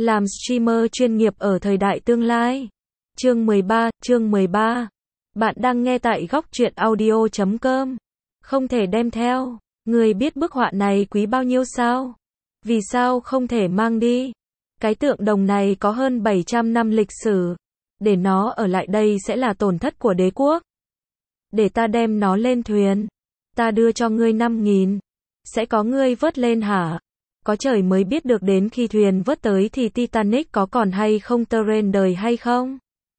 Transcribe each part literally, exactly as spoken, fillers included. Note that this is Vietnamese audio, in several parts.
Làm streamer chuyên nghiệp ở thời đại tương lai. Chương mười ba, chương mười ba. Bạn đang nghe tại góc truyện audio chấm com. Không thể đem theo. Người biết bức họa này quý bao nhiêu sao? Vì sao không thể mang đi? Cái tượng đồng này có hơn bảy trăm năm lịch sử. Để nó ở lại đây sẽ là tổn thất của đế quốc. Để ta đem nó lên thuyền. Ta đưa cho ngươi năm nghìn. Sẽ có ngươi vớt lên hả? Có trời mới biết được đến khi thuyền vớt tới thì Titanic có còn hay không terrain đời hay không?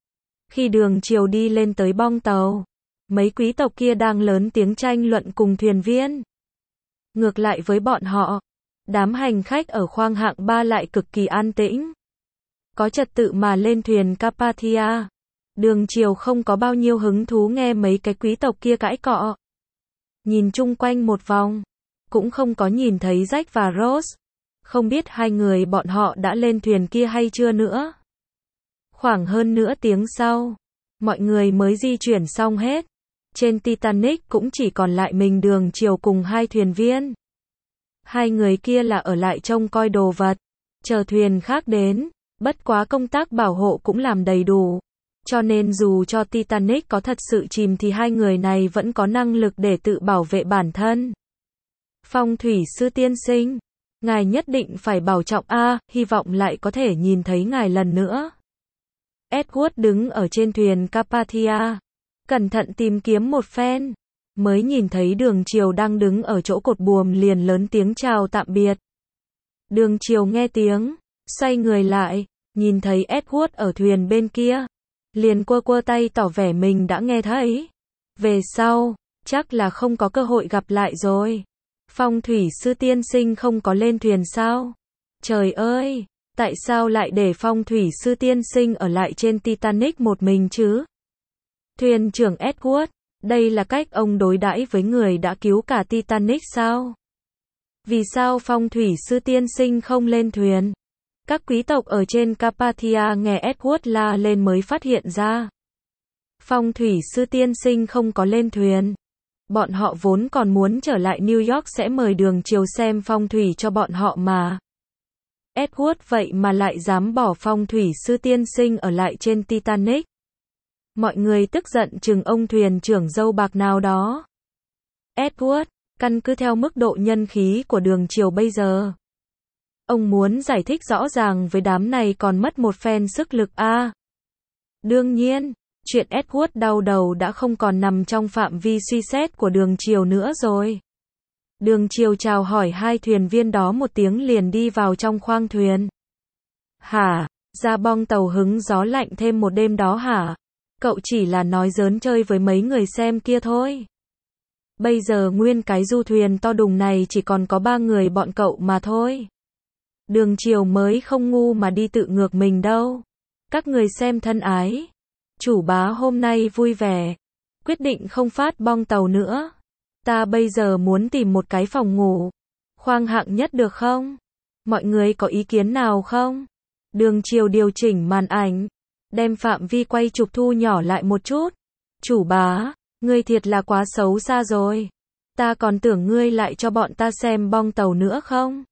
Khi Đường Triều đi lên tới bong tàu, mấy quý tộc kia đang lớn tiếng tranh luận cùng thuyền viên. Ngược lại với bọn họ, đám hành khách ở khoang hạng ba lại cực kỳ an tĩnh. Có trật tự mà lên thuyền Carpathia. Đường Triều không có bao nhiêu hứng thú nghe mấy cái quý tộc kia cãi cọ. Nhìn chung quanh một vòng, cũng không có nhìn thấy Jack và Rose. Không biết hai người bọn họ đã lên thuyền kia hay chưa nữa. Khoảng hơn nửa tiếng sau, mọi người mới di chuyển xong hết. Trên Titanic cũng chỉ còn lại mình Đường Triều cùng hai thuyền viên. Hai người kia là ở lại trông coi đồ vật, chờ thuyền khác đến. Bất quá công tác bảo hộ cũng làm đầy đủ. Cho nên dù cho Titanic có thật sự chìm thì hai người này vẫn có năng lực để tự bảo vệ bản thân. Phong thủy sư tiên sinh, ngài nhất định phải bảo trọng a, hy vọng lại có thể nhìn thấy ngài lần nữa. Edward đứng ở trên thuyền Carpathia, cẩn thận tìm kiếm một phen, mới nhìn thấy Đường Triều đang đứng ở chỗ cột buồm liền lớn tiếng chào tạm biệt. Đường Triều nghe tiếng, xoay người lại, nhìn thấy Edward ở thuyền bên kia, liền quơ quơ tay tỏ vẻ mình đã nghe thấy. Về sau, chắc là không có cơ hội gặp lại rồi. Phong thủy sư tiên sinh không có lên thuyền sao? Trời ơi, tại sao lại để phong thủy sư tiên sinh ở lại trên Titanic một mình chứ? Thuyền trưởng Edward, đây là cách ông đối đãi với người đã cứu cả Titanic sao? Vì sao phong thủy sư tiên sinh không lên thuyền? Các quý tộc ở trên Carpathia nghe Edward la lên mới phát hiện ra. Phong thủy sư tiên sinh không có lên thuyền. Bọn họ vốn còn muốn trở lại New York sẽ mời Đường Triều xem phong thủy cho bọn họ mà. Edward vậy mà lại dám bỏ phong thủy sư tiên sinh ở lại trên Titanic. Mọi người tức giận chừng ông thuyền trưởng râu bạc nào đó. Edward, căn cứ theo mức độ nhân khí của Đường Triều bây giờ, ông muốn giải thích rõ ràng với đám này còn mất một phen sức lực a. À, đương nhiên, chuyện Edward đau đầu đã không còn nằm trong phạm vi suy xét của Đường Triều nữa rồi. Đường Triều chào hỏi hai thuyền viên đó một tiếng liền đi vào trong khoang thuyền. Hả? Ra bong tàu hứng gió lạnh thêm một đêm đó hả? Cậu chỉ là nói giỡn chơi với mấy người xem kia thôi. Bây giờ nguyên cái du thuyền to đùng này chỉ còn có ba người bọn cậu mà thôi. Đường Triều mới không ngu mà đi tự ngược mình đâu. Các người xem thân ái, chủ bá hôm nay vui vẻ, quyết định không phát bong tàu nữa. Ta bây giờ muốn tìm một cái phòng ngủ, khoang hạng nhất được không? Mọi người có ý kiến nào không? Đường Triều điều chỉnh màn ảnh, đem phạm vi quay chụp thu nhỏ lại một chút. Chủ bá, ngươi thiệt là quá xấu xa rồi. Ta còn tưởng ngươi lại cho bọn ta xem bong tàu nữa không?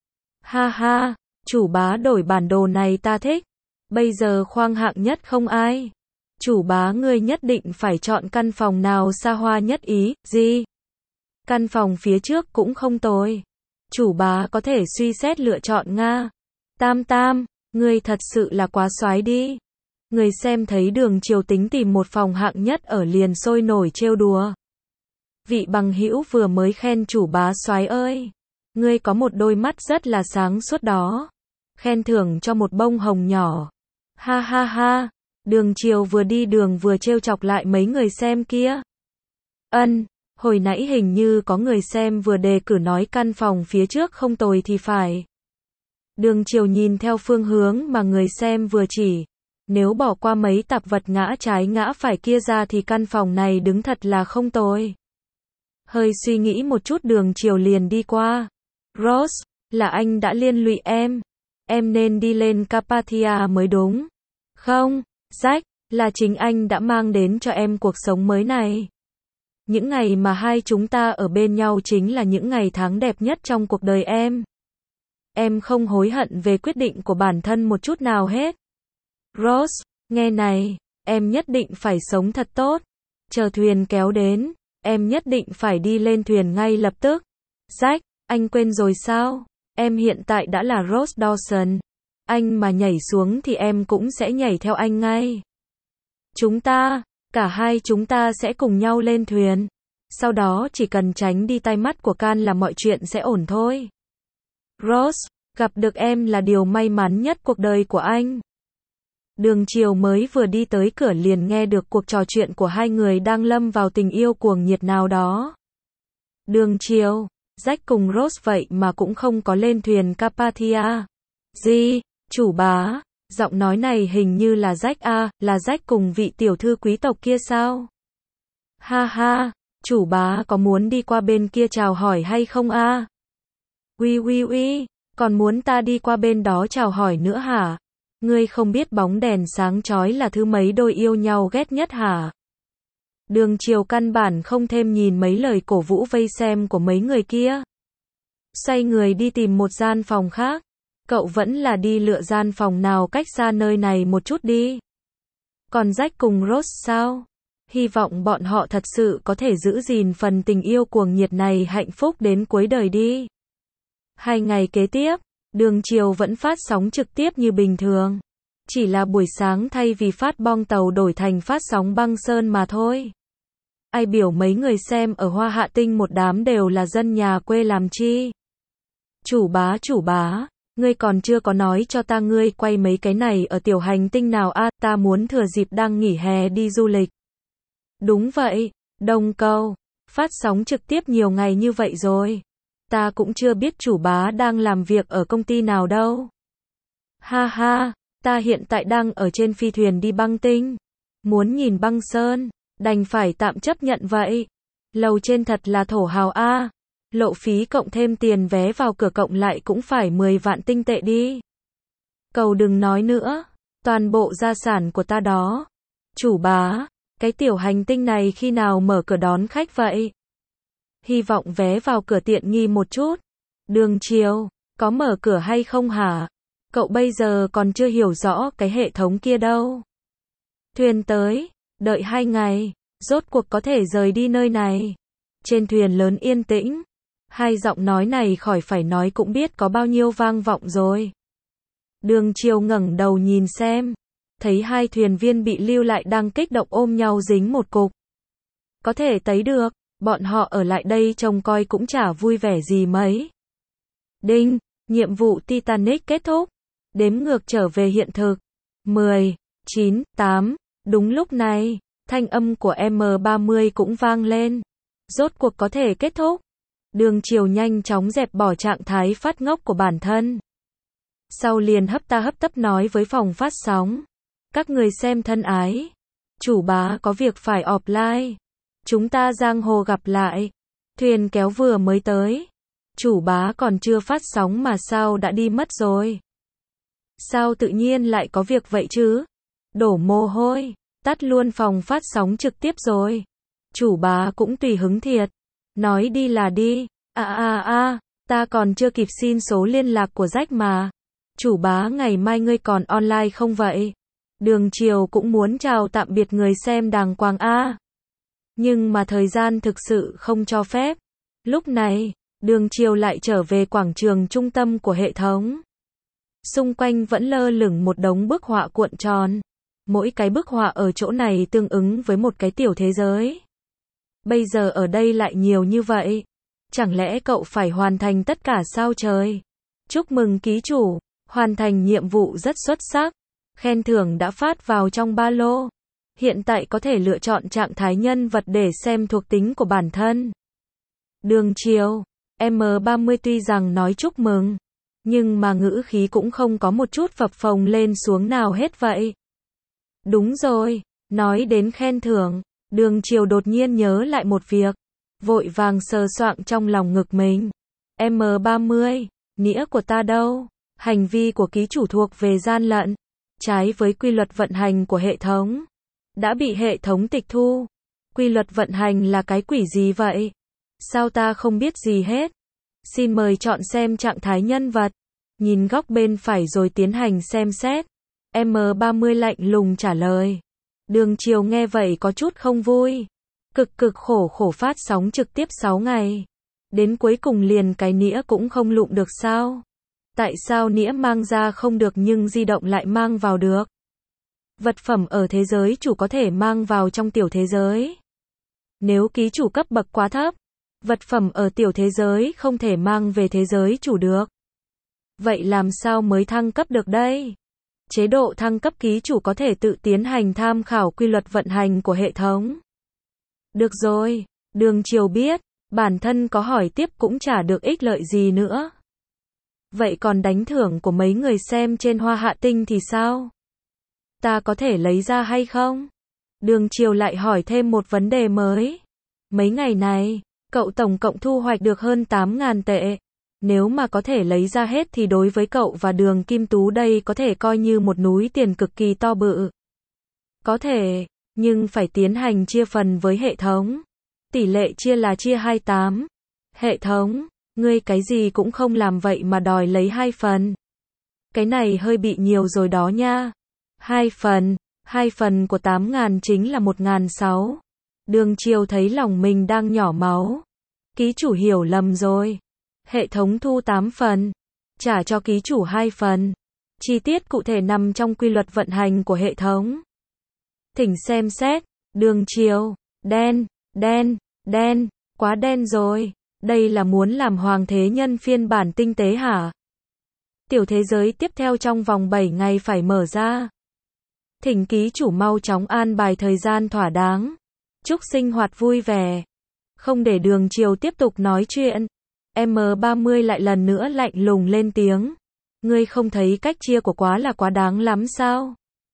Ha ha, chủ bá đổi bản đồ này ta thích. Bây giờ khoang hạng nhất không ai. Chủ bá ngươi nhất định phải chọn căn phòng nào xa hoa nhất ý, gì? Căn phòng phía trước cũng không tồi. Chủ bá có thể suy xét lựa chọn Nga. Tam Tam, ngươi thật sự là quá soái đi. Người xem thấy Đường Triều tính tìm một phòng hạng nhất ở liền sôi nổi trêu đùa. Vị bằng hữu vừa mới khen chủ bá soái ơi. Ngươi có một đôi mắt rất là sáng suốt đó. Khen thưởng cho một bông hồng nhỏ. Ha ha ha. Đường Triều vừa đi đường vừa trêu chọc lại mấy người xem kia. Ân, hồi nãy hình như có người xem vừa đề cử nói căn phòng phía trước không tồi thì phải. Đường Triều nhìn theo phương hướng mà người xem vừa chỉ. Nếu bỏ qua mấy tạp vật ngã trái ngã phải kia ra thì căn phòng này đứng thật là không tồi. Hơi suy nghĩ một chút Đường Triều liền đi qua. Rose, là anh đã liên lụy em. Em nên đi lên Carpathia mới đúng. Không, Jack, là chính anh đã mang đến cho em cuộc sống mới này. Những ngày mà hai chúng ta ở bên nhau chính là những ngày tháng đẹp nhất trong cuộc đời em. em không hối hận về quyết định của bản thân một chút nào hết. Rose, nghe này, em nhất định phải sống thật tốt. Chờ thuyền kéo đến, em nhất định phải đi lên thuyền ngay lập tức. Jack, anh quên rồi sao? Em hiện tại đã là Rose Dawson. Anh mà nhảy xuống thì em cũng sẽ nhảy theo anh ngay. Chúng ta, cả hai chúng ta sẽ cùng nhau lên thuyền. Sau đó chỉ cần tránh đi tai mắt của Can là mọi chuyện sẽ ổn thôi. Rose, gặp được em là điều may mắn nhất cuộc đời của anh. Đường Chiều mới vừa đi tới cửa liền nghe được cuộc trò chuyện của hai người đang lâm vào tình yêu cuồng nhiệt nào đó. Đường Chiều, Jack cùng Rose vậy mà cũng không có lên thuyền Carpathia. Gì? Chủ bá, giọng nói này hình như là Jack a, là Jack cùng vị tiểu thư quý tộc kia sao? Ha ha, chủ bá có muốn đi qua bên kia chào hỏi hay không a? Uy uy uy, còn muốn ta đi qua bên đó chào hỏi nữa hả? Ngươi không biết bóng đèn sáng chói là thứ mấy đôi yêu nhau ghét nhất hả? Đường Chiều căn bản không thêm nhìn mấy lời cổ vũ vây xem của mấy người kia. Xoay người đi tìm một gian phòng khác. Cậu vẫn là đi lựa gian phòng nào cách xa nơi này một chút đi. Còn Jack cùng Rose sao? Hy vọng bọn họ thật sự có thể giữ gìn phần tình yêu cuồng nhiệt này hạnh phúc đến cuối đời đi. Hai ngày kế tiếp, Đường Chiều vẫn phát sóng trực tiếp như bình thường. Chỉ là buổi sáng thay vì phát bong tàu đổi thành phát sóng băng sơn mà thôi. Ai biểu mấy người xem ở Hoa Hạ Tinh một đám đều là dân nhà quê làm chi? Chủ bá chủ bá, ngươi còn chưa có nói cho ta ngươi quay mấy cái này ở tiểu hành tinh nào a, à, ta muốn thừa dịp đang nghỉ hè đi du lịch. Đúng vậy, Đông Câu, phát sóng trực tiếp nhiều ngày như vậy rồi. Ta cũng chưa biết chủ bá đang làm việc ở công ty nào đâu. Ha ha, ta hiện tại đang ở trên phi thuyền đi băng tinh. Muốn nhìn băng sơn, đành phải tạm chấp nhận vậy. Lầu trên thật là thổ hào a. Lộ phí cộng thêm tiền vé vào cửa cộng lại cũng phải mười vạn tinh tệ đi. Cầu đừng nói nữa, toàn bộ gia sản của ta đó. Chủ bá, cái tiểu hành tinh này khi nào mở cửa đón khách vậy? Hy vọng vé vào cửa tiện nghi một chút. Đường Chiều, có mở cửa hay không hả? Cậu bây giờ còn chưa hiểu rõ cái hệ thống kia đâu. Thuyền tới, đợi hai ngày, rốt cuộc có thể rời đi nơi này. Trên thuyền lớn yên tĩnh. Hai giọng nói này khỏi phải nói cũng biết có bao nhiêu vang vọng rồi. Đường Chiều ngẩng đầu nhìn xem. Thấy hai thuyền viên bị lưu lại đang kích động ôm nhau dính một cục. Có thể thấy được, bọn họ ở lại đây trông coi cũng chả vui vẻ gì mấy. Đinh, nhiệm vụ Titanic kết thúc. Đếm ngược trở về hiện thực. mười, chín, tám. Đúng lúc này, thanh âm của M ba mươi cũng vang lên. Rốt cuộc có thể kết thúc. Đường Chiều nhanh chóng dẹp bỏ trạng thái phát ngốc của bản thân. Sau liền hấp ta hấp tấp nói với phòng phát sóng. Các người xem thân ái. Chủ bá có việc phải offline. Chúng ta giang hồ gặp lại. Thuyền kéo vừa mới tới. Chủ bá còn chưa phát sóng mà sao đã đi mất rồi. Sao tự nhiên lại có việc vậy chứ? Đổ mồ hôi. Tắt luôn phòng phát sóng trực tiếp rồi. Chủ bá cũng tùy hứng thiệt. Nói đi là đi. À à à, ta còn chưa kịp xin số liên lạc của Jack mà. Chủ bá ngày mai ngươi còn online không vậy? Đường Chiều cũng muốn chào tạm biệt người xem đàng hoàng a. Nhưng mà thời gian thực sự không cho phép. Lúc này, Đường Chiều lại trở về quảng trường trung tâm của hệ thống. Xung quanh vẫn lơ lửng một đống bức họa cuộn tròn. Mỗi cái bức họa ở chỗ này tương ứng với một cái tiểu thế giới. Bây giờ ở đây lại nhiều như vậy. Chẳng lẽ cậu phải hoàn thành tất cả sao trời? Chúc mừng ký chủ, hoàn thành nhiệm vụ rất xuất sắc. Khen thưởng đã phát vào trong ba lô. Hiện tại có thể lựa chọn trạng thái nhân vật để xem thuộc tính của bản thân. Đường Chiều, M ba mươi tuy rằng nói chúc mừng, nhưng mà ngữ khí cũng không có một chút phập phồng lên xuống nào hết vậy. Đúng rồi, nói đến khen thưởng, Đường Chiều đột nhiên nhớ lại một việc. Vội vàng sờ soạng trong lòng ngực mình. M ba mươi, nghĩa của ta đâu? Hành vi của ký chủ thuộc về gian lận. Trái với quy luật vận hành của hệ thống. Đã bị hệ thống tịch thu. Quy luật vận hành là cái quỷ gì vậy? Sao ta không biết gì hết? Xin mời chọn xem trạng thái nhân vật. nhìn góc bên phải rồi tiến hành xem xét. em ba mươi lạnh lùng trả lời. Đường Chiều nghe vậy có chút không vui. Cực cực khổ khổ phát sóng trực tiếp sáu ngày. Đến cuối cùng liền cái nĩa cũng không lụm được sao? Tại sao nĩa mang ra không được nhưng di động lại mang vào được? Vật phẩm ở thế giới chủ có thể mang vào trong tiểu thế giới. Nếu ký chủ cấp bậc quá thấp, vật phẩm ở tiểu thế giới không thể mang về thế giới chủ được. Vậy làm sao mới thăng cấp được đây? Chế độ thăng cấp ký chủ có thể tự tiến hành tham khảo quy luật vận hành của hệ thống. Được rồi, Đường Chiều biết, bản thân có hỏi tiếp cũng chả được ích lợi gì nữa. Vậy còn đánh thưởng của mấy người xem trên Hoa Hạ Tinh thì sao? Ta có thể lấy ra hay không? Đường Chiều lại hỏi thêm một vấn đề mới. Mấy ngày này, cậu tổng cộng thu hoạch được hơn tám nghìn tệ. Nếu mà có thể lấy ra hết thì đối với cậu và Đường Kim Tú đây có thể coi như một núi tiền cực kỳ to bự. Có thể, nhưng phải tiến hành chia phần với hệ thống. Tỷ lệ chia là chia hai mươi tám. Hệ thống, ngươi cái gì cũng không làm vậy mà đòi lấy hai phần. Cái này hơi bị nhiều rồi đó nha. Hai phần, hai phần của tám nghìn chính là một nghìn sáu trăm. Đường Chiều thấy lòng mình đang nhỏ máu. Ký chủ hiểu lầm rồi. Hệ thống thu tám phần, trả cho ký chủ hai phần. Chi tiết cụ thể nằm trong quy luật vận hành của hệ thống. Thỉnh xem xét. Đường Chiều, đen, đen, đen, quá đen rồi. Đây là muốn làm hoàng thế nhân phiên bản tinh tế hả? Tiểu thế giới tiếp theo trong vòng bảy ngày phải mở ra. Thỉnh ký chủ mau chóng an bài thời gian thỏa đáng. Chúc sinh hoạt vui vẻ. Không để Đường Chiều tiếp tục nói chuyện, em ba mươi lại lần nữa lạnh lùng lên tiếng. Ngươi không thấy cách chia của quá là quá đáng lắm sao?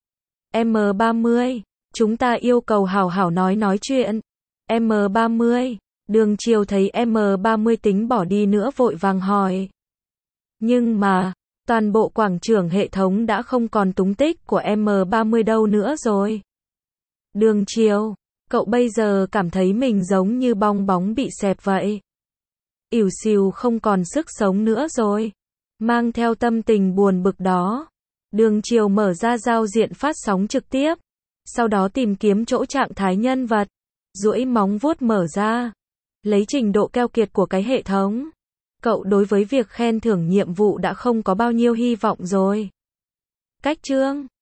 em ba mươi, chúng ta yêu cầu hảo hảo nói nói chuyện. em ba mươi, Đường Chiều thấy em ba mươi tính bỏ đi nữa vội vàng hỏi. Nhưng mà, toàn bộ quảng trường hệ thống đã không còn tung tích của em ba mươi đâu nữa rồi. Đường Chiều, cậu bây giờ cảm thấy mình giống như bong bóng bị xẹp vậy. Ỉu xìu không còn sức sống nữa rồi. Mang theo tâm tình buồn bực đó, Đường Chiều mở ra giao diện phát sóng trực tiếp. Sau đó tìm kiếm chỗ trạng thái nhân vật. Duỗi móng vuốt mở ra. Lấy trình độ keo kiệt của cái hệ thống. Cậu đối với việc khen thưởng nhiệm vụ đã không có bao nhiêu hy vọng rồi. Cách chương